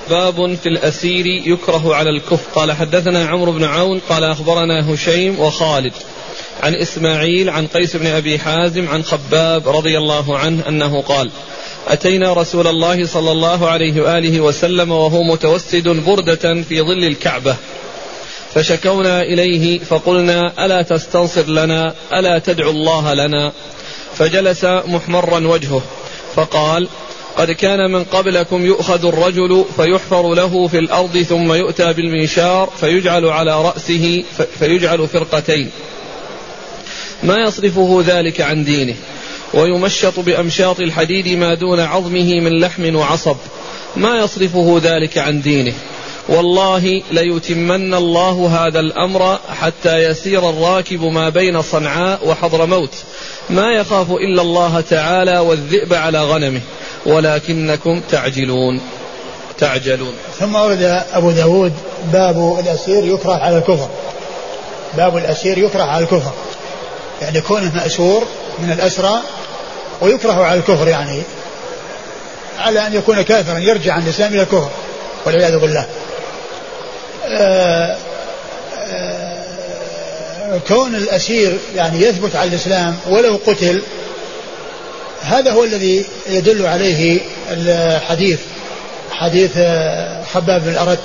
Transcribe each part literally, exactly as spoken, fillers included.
باب في الأسير يكره على الكفر. قال حدثنا عمرو بن عون قال أخبرنا هشيم وخالد عن إسماعيل عن قيس بن أبي حازم عن خباب رضي الله عنه أنه قال أتينا رسول الله صلى الله عليه وآله وسلم وهو متوسد بردة في ظل الكعبة فشكونا إليه فقلنا ألا تستنصر لنا ألا تدعو الله لنا؟ فجلس محمرا وجهه فقال قد كان من قبلكم يؤخذ الرجل فيحفر له في الأرض ثم يؤتى بالمنشار فيجعل على رأسه فيجعل فرقتين ما يصرفه ذلك عن دينه ويمشط بأمشاط الحديد ما دون عظمه من لحم وعصب ما يصرفه ذلك عن دينه والله ليتمن الله هذا الأمر حتى يسير الراكب ما بين صنعاء وحضرموت ما يخاف إلا الله تعالى والذئب على غنمه ولكنكم تعجلون تعجلون. ثم ورد أبو داود باب الأسير يكره على الكفر. باب الأسير يكره على الكفر يعني كونه مأسور من الأسرى ويكره على الكفر يعني على أن يكون كافرا يرجع عن الإسلام إلى الكفر والعياذ بالله. آآ آآ كون الأسير يعني يثبت على الإسلام ولو قتل هذا هو الذي يدل عليه الحديث حديث خباب بن الأرت.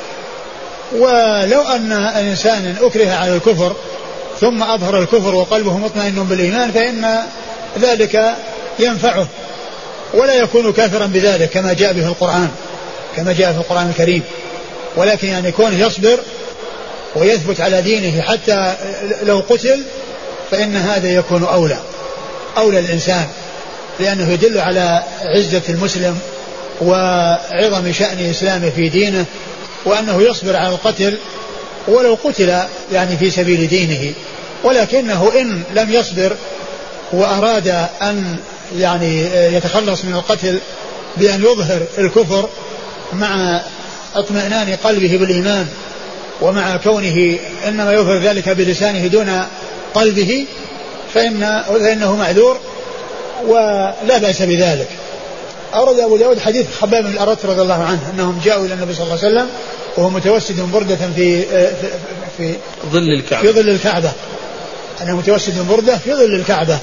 ولو أن إنسانا أكره على الكفر ثم أظهر الكفر وقلبه مطمئن بالإيمان فإن ذلك ينفعه ولا يكون كافرا بذلك كما جاء به القرآن كما جاء في القرآن الكريم. ولكن يعني كونه يصبر ويثبت على دينه حتى لو قتل فإن هذا يكون أولى أولى الإنسان لأنه يدل على عزة المسلم وعظم شأن إسلامه في دينه وأنه يصبر على القتل ولو قتل يعني في سبيل دينه. ولكنه إن لم يصبر وأراد أن يعني يتخلص من القتل بأن يظهر الكفر مع اطمئنان قلبه بالإيمان ومع كونه إنما يظهر ذلك بلسانه دون قلبه فإن فإنه معذور ولا بأس بذلك. أورد أبو داود حديث خباب بن الأرت رضي الله عنه أنهم جاءوا إلى النبي صلى الله عليه وسلم وهو متوسد بردة في في, في ظل الكعبة في ظل الكعبة أنه متوسد بردة في ظل الكعبة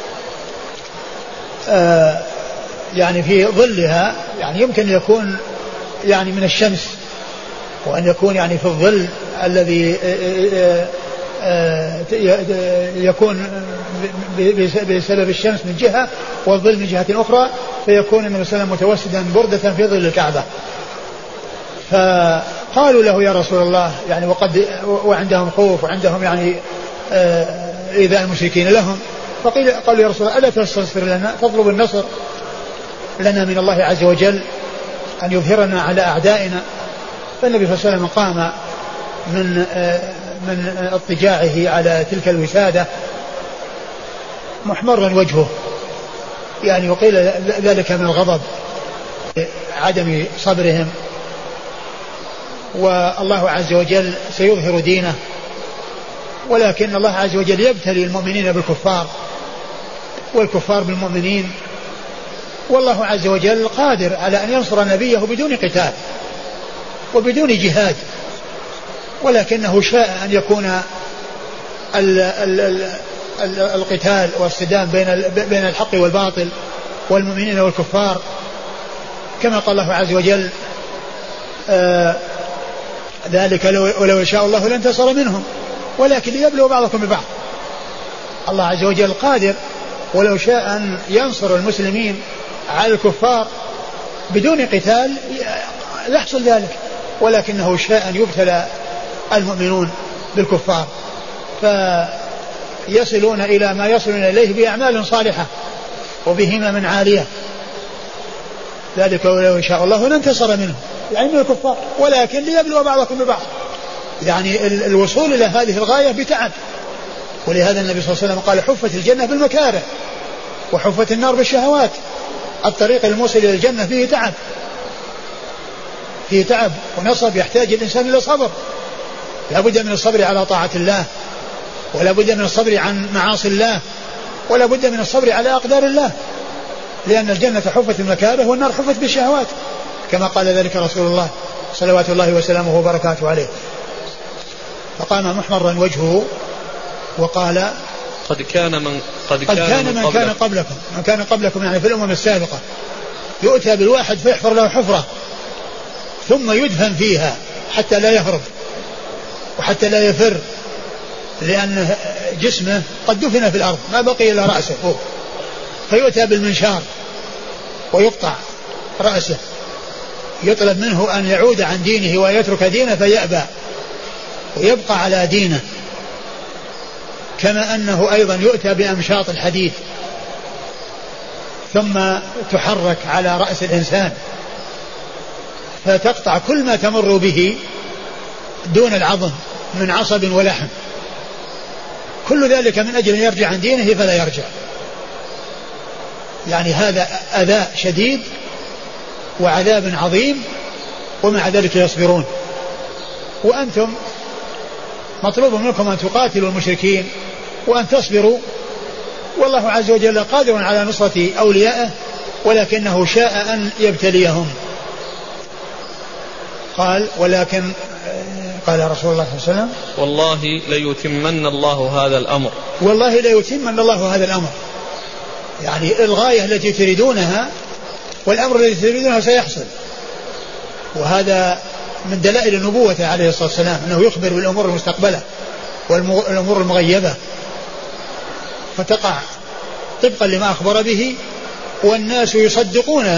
آه يعني في ظلها يعني يمكن يكون يعني من الشمس وأن يكون يعني في الظل الذي آه آه يكون بسبب الشمس من جهة والظل من جهة أخرى فيكون النبي صلى الله عليه وسلم متوسدا بردة في ظل الكعبة. فقالوا له يا رسول الله يعني وقد وعندهم خوف وعندهم يعني إيذاء المشركين لهم فقيل قالوا يا رسول الله ألا تستنصر لنا تطلب النصر لنا من الله عز وجل أن يظهرنا على أعدائنا. فالنبي صلى الله عليه وسلم قام من من اضطجاعه على تلك الوسادة محمرا وجهه يعني وقيل ذلك من الغضب عدم صبرهم والله عز وجل سيظهر دينه ولكن الله عز وجل يبتلي المؤمنين بالكفار والكفار بالمؤمنين والله عز وجل قادر على أن ينصر نبيه بدون قتال وبدون جهاد ولكنه شاء أن يكون ال ال ال ال القتال والصدام بين بين الحق والباطل والمؤمنين والكفار كما قال الله عز وجل آه ذلك لو ولو شاء الله لانتصر منهم ولكن ليبلو بعضكم ببعض. الله عز وجل قادر ولو شاء أن ينصر المسلمين على الكفار بدون قتال يحصل ذلك ولكنه شاء أن يبتلى المؤمنون بالكفار فيصلون إلى ما يصلون إليه بأعمال صالحة وبهمم عالية ذلك ولو شاء الله لانتصر منهم يعني من الكفار ولكن ليبلو بعضكم ببعض يعني الوصول إلى هذه الغاية بتعب. ولهذا النبي صلى الله عليه وسلم قال حفت الجنة بالمكاره وحفت النار بالشهوات. الطريق الموصل إلى الجنة فيه تعب فيه تعب ونصب يحتاج الإنسان إلى صبر لا بد من الصبر على طاعة الله ولا بد من الصبر عن معاصي الله ولا بد من الصبر على أقدار الله لأن الجنة حفت بالمكاره والنار حفت بالشهوات كما قال ذلك رسول الله صلوات الله وسلامه وبركاته عليه. فقام محمرا وجهه وقال قد كان من قد كان, قد كان من, من كان قبلكم من كان قبلكم يعني في الأمم السابقة يؤتى بالواحد فيحفر له حفرة ثم يدفن فيها حتى لا يهرب وحتى لا يفر، لأن جسمه قد دفن في الأرض ما بقي إلا رأسه فوق، فيؤتى بالمنشار ويقطع رأسه، يطلب منه أن يعود عن دينه ويترك دينه فيأبى ويبقى على دينه. كما أنه أيضا يؤتى بأمشاط الحديد ثم تحرك على رأس الإنسان فتقطع كل ما تمر به دون العظم من عصب ولحم، كل ذلك من أجل أن يرجع عن دينه فلا يرجع. يعني هذا أذى شديد وعذاب عظيم، ومع ذلك يصبرون. وأنتم مطلوب منكم أن تقاتلوا المشركين وأن تصبروا، والله عز وجل قادر على نصرة أوليائه ولكنه شاء أن يبتليهم. قال ولكن قال رسول الله صلى الله عليه وسلم والله ليتمن الله هذا الأمر، والله ليتمن الله هذا الأمر، يعني الغاية التي تريدونها والأمر الذي تريدونه سيحصل. وهذا من دلائل النبوة عليه الصلاة والسلام أنه يخبر بالأمور المستقبلة والأمور المغيبة فتقع طبقا لما أخبر به، والناس يصدقون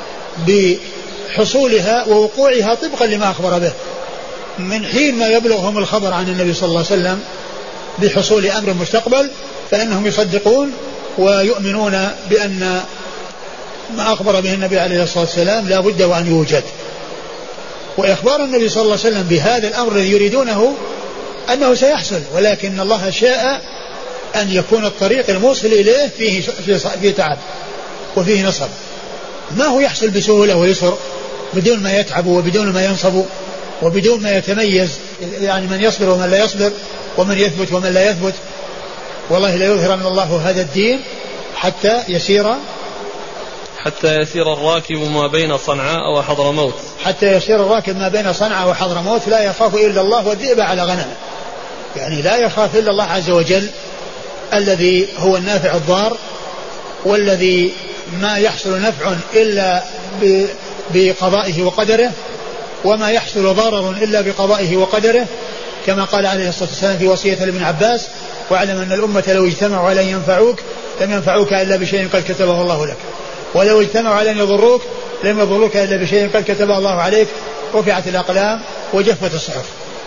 بحصولها ووقوعها طبقا لما أخبر به. من حين ما يبلغهم الخبر عن النبي صلى الله عليه وسلم بحصول أمر مستقبل فإنهم يصدقون ويؤمنون بأن ما أخبر به النبي عليه الصلاة والسلام لا بد وأن يوجد. وإخبار النبي صلى الله عليه وسلم بهذا الأمر الذي يريدونه أنه سيحصل، ولكن الله شاء أن يكون الطريق الموصل إليه فيه, فيه تعب وفيه نصب، ما هو يحصل بسهولة ويسر بدون ما يتعب وبدون ما ينصب وبدون ما يتميز، يعني من يصبر ومن لا يصبر ومن يثبت ومن لا يثبت. والله لا يظهرن الله هذا الدين حتى يسير حتى يسير الراكب ما بين صنعاء وحضرموت حتى يسير الراكب ما بين صنعاء وحضرموت لا يخاف إلا الله والذئب على غنمه، يعني لا يخاف إلا الله عز وجل الذي هو النافع الضار، والذي ما يحصل نفع إلا بقضائه وقدره، وما يحصل ضرر إلا بقضائه وقدره، كما قال عليه الصلاة والسلام في وصية لابن عباس واعلم أن الأمة لو اجتمعوا على أن ينفعوك لم ينفعوك إلا بشيء قد كتبه الله لك، ولو اجتمعوا على أن يضروك لم يضروك إلا بشيء قد كتبه الله عليك، رفعت الأقلام وجفت الصحف.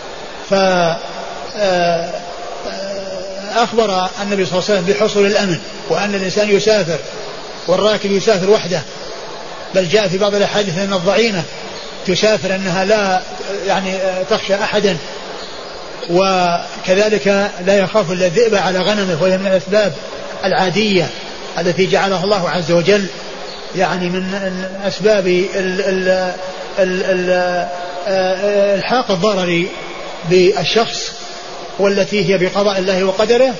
فأخبر النبي صلى الله عليه وسلم بحصول الأمن وأن الإنسان يسافر والراكب يسافر وحده، بل جاء في بعض الأحاديث أن الضعينة تسافر أنها لا يعني تخشى أحدا، وكذلك لا يخاف إلا الذئب على غنمه، وهي من الأسباب العادية التي جعلها الله عز وجل يعني من أسباب الحاق الضرر بالشخص والتي هي بقضاء الله وقدره،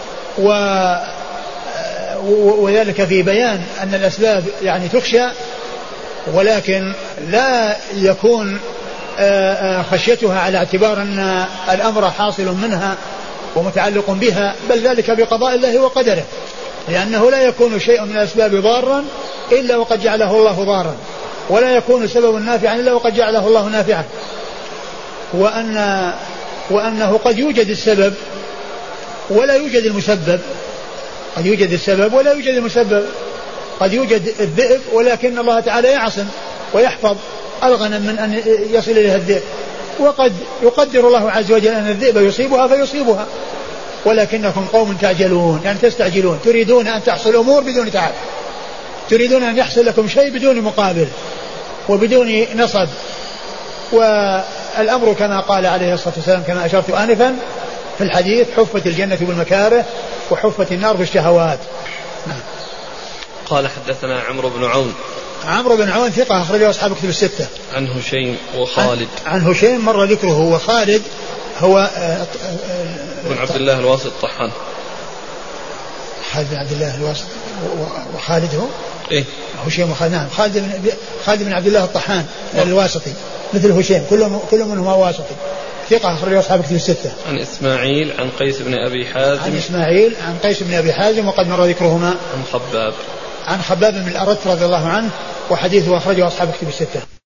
وذلك في بيان أن الأسباب يعني تخشى، ولكن لا يكون خشيتها على اعتبار أن الأمر حاصل منها ومتعلق بها، بل ذلك بقضاء الله وقدره، لأنه لا يكون شيء من الأسباب ضارا إلا وقد جعله الله ضارا، ولا يكون سبب نافعا إلا وقد جعله الله نافعا، وأن وأنه قد يوجد السبب ولا يوجد المسبب، قد يوجد السبب ولا يوجد المسبب، قد يوجد الذئب ولكن الله تعالى يعصم ويحفظ الغنم من أن يصل إليها الذئب، وقد يقدر الله عز وجل أن الذئب يصيبها فيصيبها، ولكنكم قوم تعجلون، يعني تستعجلون، تريدون أن تحصل أمور بدون تعب، تريدون أن يحصل لكم شيء بدون مقابل وبدون نصب. والأمر كما قال عليه الصلاة والسلام كما أشرت آنفا في الحديث حفت الجنة بالمكاره وحفت النار بالشهوات. قال حدثنا عمرو بن عون. عمرو بن عون ثقة أخرجه أصحاب كتب الستة. عن هشيم وخالد. عن, عن هشيم مر ذكره، وخالد هو بن عبد الله الواسط الطحان. خالد بن عبد الله الواسطي وخالد هو إيه هشيم وخالد. نعم خالد بن خالد بن عبد الله الطحان الواسطي مثل هشيم كلهم كل منهم واسطي ثقة أخرجه أصحاب كتب الستة. عن إسماعيل عن قيس بن أبي حازم عن إسماعيل عن قيس بن أبي حازم وقد مر ذكرهما. عن خباب عن خباب بن الأرت رضي الله عنه وحديثه أخرجه أصحاب كتب الستة.